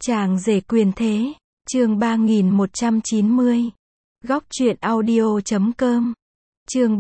Chàng rể quyền thế, chương 3190. Góc truyện audio.com. Chương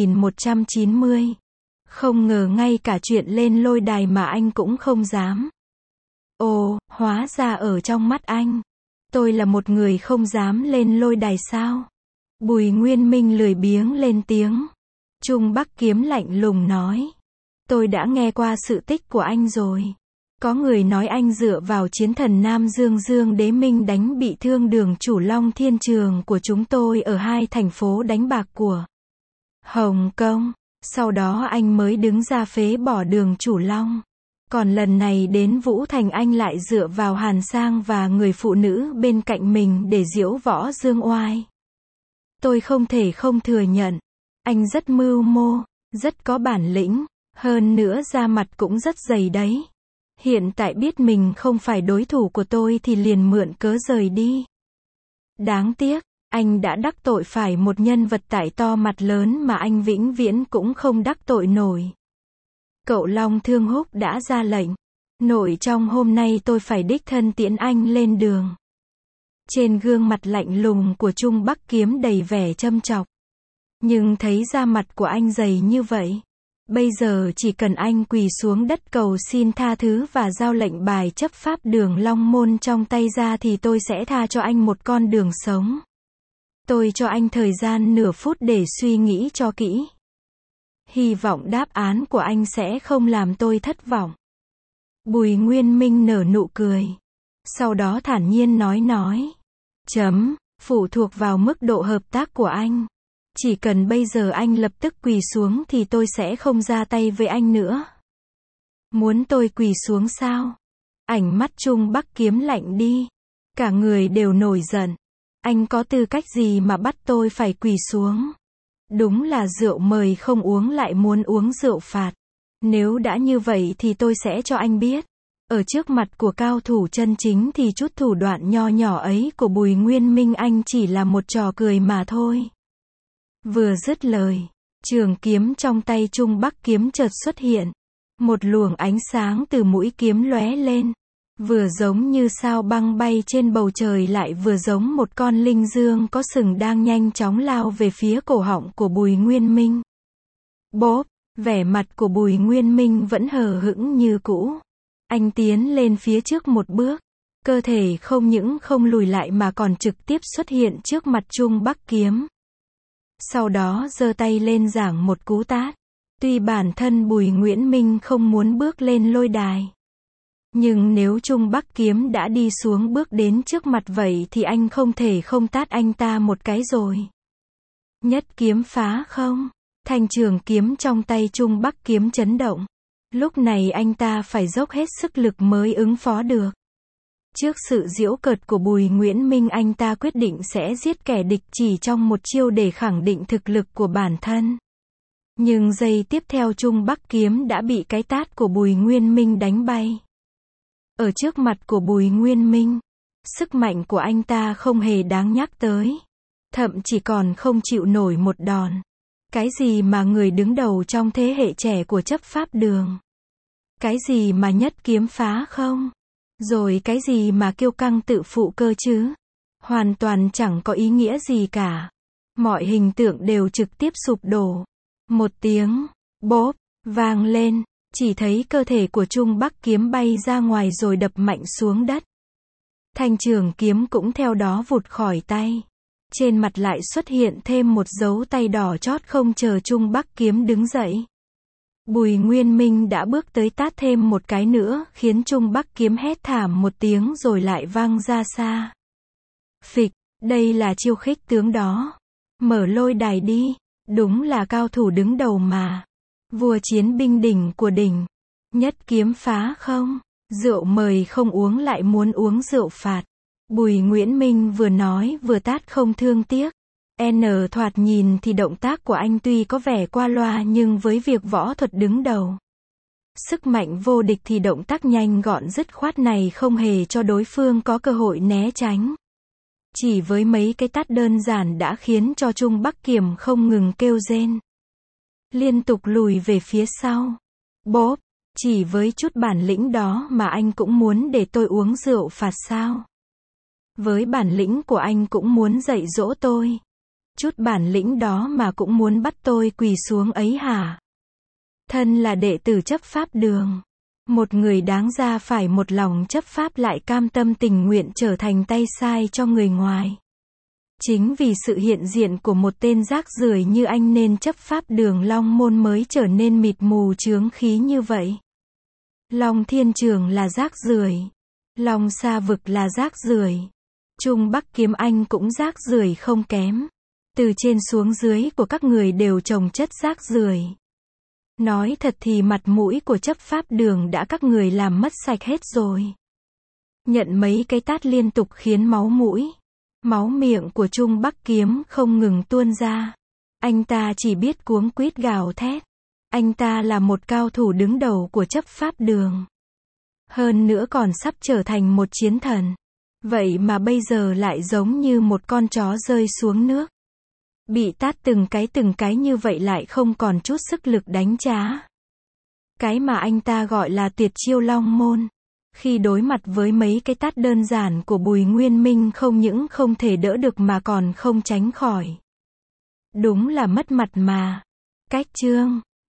3190. Không ngờ ngay cả chuyện lên lôi đài mà anh cũng không dám. Ồ, hóa ra ở trong mắt anh, tôi là một người không dám lên lôi đài sao? Bùi Nguyên Minh lười biếng lên tiếng. Trung Bắc Kiếm lạnh lùng nói. Tôi đã nghe qua sự tích của anh rồi. Có người nói anh dựa vào chiến thần Nam Dương Dương Đế Minh đánh bị thương đường chủ Long Thiên Trường của chúng tôi ở hai thành phố đánh bạc của Hồng Kông. Sau đó anh mới đứng ra phế bỏ đường chủ Long. Còn lần này đến Vũ Thành anh lại dựa vào Hàn Sang và người phụ nữ bên cạnh mình để diễu võ dương oai. Tôi không thể không thừa nhận. Anh rất mưu mô, rất có bản lĩnh, hơn nữa da mặt cũng rất dày đấy. Hiện tại biết mình không phải đối thủ của tôi thì liền mượn cớ rời đi. Đáng tiếc, anh đã đắc tội phải một nhân vật tài to mặt lớn mà anh vĩnh viễn cũng không đắc tội nổi. Cậu Long Thương Húc đã ra lệnh. Nội trong hôm nay tôi phải đích thân tiễn anh lên đường. Trên gương mặt lạnh lùng của Trung Bắc Kiếm đầy vẻ châm chọc. Nhưng thấy da mặt của anh dày như vậy. Bây giờ chỉ cần anh quỳ xuống đất cầu xin tha thứ và giao lệnh bài chấp pháp đường Long Môn trong tay ra thì tôi sẽ tha cho anh một con đường sống. Tôi cho anh thời gian nửa phút để suy nghĩ cho kỹ. Hy vọng đáp án của anh sẽ không làm tôi thất vọng. Bùi Nguyên Minh nở nụ cười. Sau đó thản nhiên nói. Phụ thuộc vào mức độ hợp tác của anh. Chỉ cần bây giờ anh lập tức quỳ xuống thì tôi sẽ không ra tay với anh nữa. Muốn tôi quỳ xuống sao? Ánh mắt Trung Bắc Kiếm lạnh đi. Cả người đều nổi giận. Anh có tư cách gì mà bắt tôi phải quỳ xuống? Đúng là rượu mời không uống lại muốn uống rượu phạt. Nếu đã như vậy thì tôi sẽ cho anh biết. Ở trước mặt của cao thủ chân chính thì chút thủ đoạn nho nhỏ ấy của Bùi Nguyên Minh anh chỉ là một trò cười mà thôi. Vừa dứt lời, trường kiếm trong tay Trung Bắc Kiếm chợt xuất hiện. Một luồng ánh sáng từ mũi kiếm lóe lên. Vừa giống như sao băng bay trên bầu trời lại vừa giống một con linh dương có sừng đang nhanh chóng lao về phía cổ họng của Bùi Nguyên Minh. Bốp, vẻ mặt của Bùi Nguyên Minh vẫn hờ hững như cũ. Anh tiến lên phía trước một bước. Cơ thể không những không lùi lại mà còn trực tiếp xuất hiện trước mặt Trung Bắc Kiếm. Sau đó giơ tay lên giảng một cú tát. Tuy bản thân Bùi Nguyễn Minh không muốn bước lên lôi đài. Nhưng nếu Trung Bắc Kiếm đã đi xuống bước đến trước mặt vậy thì anh không thể không tát anh ta một cái rồi. Nhất kiếm phá không? Thanh trường kiếm trong tay Trung Bắc Kiếm chấn động. Lúc này anh ta phải dốc hết sức lực mới ứng phó được. Trước sự giễu cợt của Bùi Nguyễn Minh anh ta quyết định sẽ giết kẻ địch chỉ trong một chiêu để khẳng định thực lực của bản thân. Nhưng giây tiếp theo Trung Bắc Kiếm đã bị cái tát của Bùi Nguyên Minh đánh bay. Ở trước mặt của Bùi Nguyên Minh, sức mạnh của anh ta không hề đáng nhắc tới. Thậm chí còn không chịu nổi một đòn. Cái gì mà người đứng đầu trong thế hệ trẻ của chấp pháp đường? Cái gì mà nhất kiếm phá không? Rồi cái gì mà kiêu căng tự phụ cơ chứ? Hoàn toàn chẳng có ý nghĩa gì cả. Mọi hình tượng đều trực tiếp sụp đổ. Một tiếng bốp vang lên, chỉ thấy cơ thể của Trung Bắc Kiếm bay ra ngoài rồi đập mạnh xuống đất. Thanh trường kiếm cũng theo đó vụt khỏi tay. Trên mặt lại xuất hiện thêm một dấu tay đỏ chót không chờ Trung Bắc Kiếm đứng dậy. Bùi Nguyên Minh đã bước tới tát thêm một cái nữa khiến Trung Bắc Kiếm hét thảm một tiếng rồi lại văng ra xa. Phịch, đây là chiêu khích tướng đó. Mở lôi đài đi. Đúng là cao thủ đứng đầu mà. Vua chiến binh đỉnh của đỉnh. Nhất kiếm phá không? Rượu mời không uống lại muốn uống rượu phạt. Bùi Nguyễn Minh vừa nói vừa tát không thương tiếc. Thoạt nhìn thì động tác của anh tuy có vẻ qua loa nhưng với việc võ thuật đứng đầu. Sức mạnh vô địch thì động tác nhanh gọn dứt khoát này không hề cho đối phương có cơ hội né tránh. Chỉ với mấy cái tát đơn giản đã khiến cho Trung Bắc Kiếm không ngừng kêu rên. Liên tục lùi về phía sau. Bốp, Chỉ với chút bản lĩnh đó mà anh cũng muốn để tôi uống rượu phạt sao? Với bản lĩnh của anh cũng muốn dạy dỗ tôi. Chút bản lĩnh đó mà cũng muốn bắt tôi quỳ xuống ấy hả? Thân là đệ tử chấp pháp đường. Một người đáng ra phải một lòng chấp pháp lại cam tâm tình nguyện trở thành tay sai cho người ngoài. Chính vì sự hiện diện của một tên rác rưởi như anh nên chấp pháp đường Long Môn mới trở nên mịt mù chướng khí như vậy. Long Thiên Trường là rác rưởi. Long Sa Vực là rác rưởi. Trung Bắc Kiếm Anh cũng rác rưởi không kém. Từ trên xuống dưới của các người đều chồng chất rác rưởi. Nói thật thì mặt mũi của chấp pháp đường đã các người làm mất sạch hết rồi. Nhận mấy cái tát liên tục khiến máu mũi, máu miệng của Trung Bắc Kiếm không ngừng tuôn ra. Anh ta chỉ biết cuống quýt gào thét. Anh ta là một cao thủ đứng đầu của chấp pháp đường. Hơn nữa còn sắp trở thành một chiến thần. Vậy mà bây giờ lại giống như một con chó rơi xuống nước. Bị tát từng cái như vậy lại không còn chút sức lực đánh trả. Cái mà anh ta gọi là tuyệt chiêu Long Môn. Khi đối mặt với mấy cái tát đơn giản của Bùi Nguyên Minh không những không thể đỡ được mà còn không tránh khỏi. Đúng là mất mặt mà. Cách chương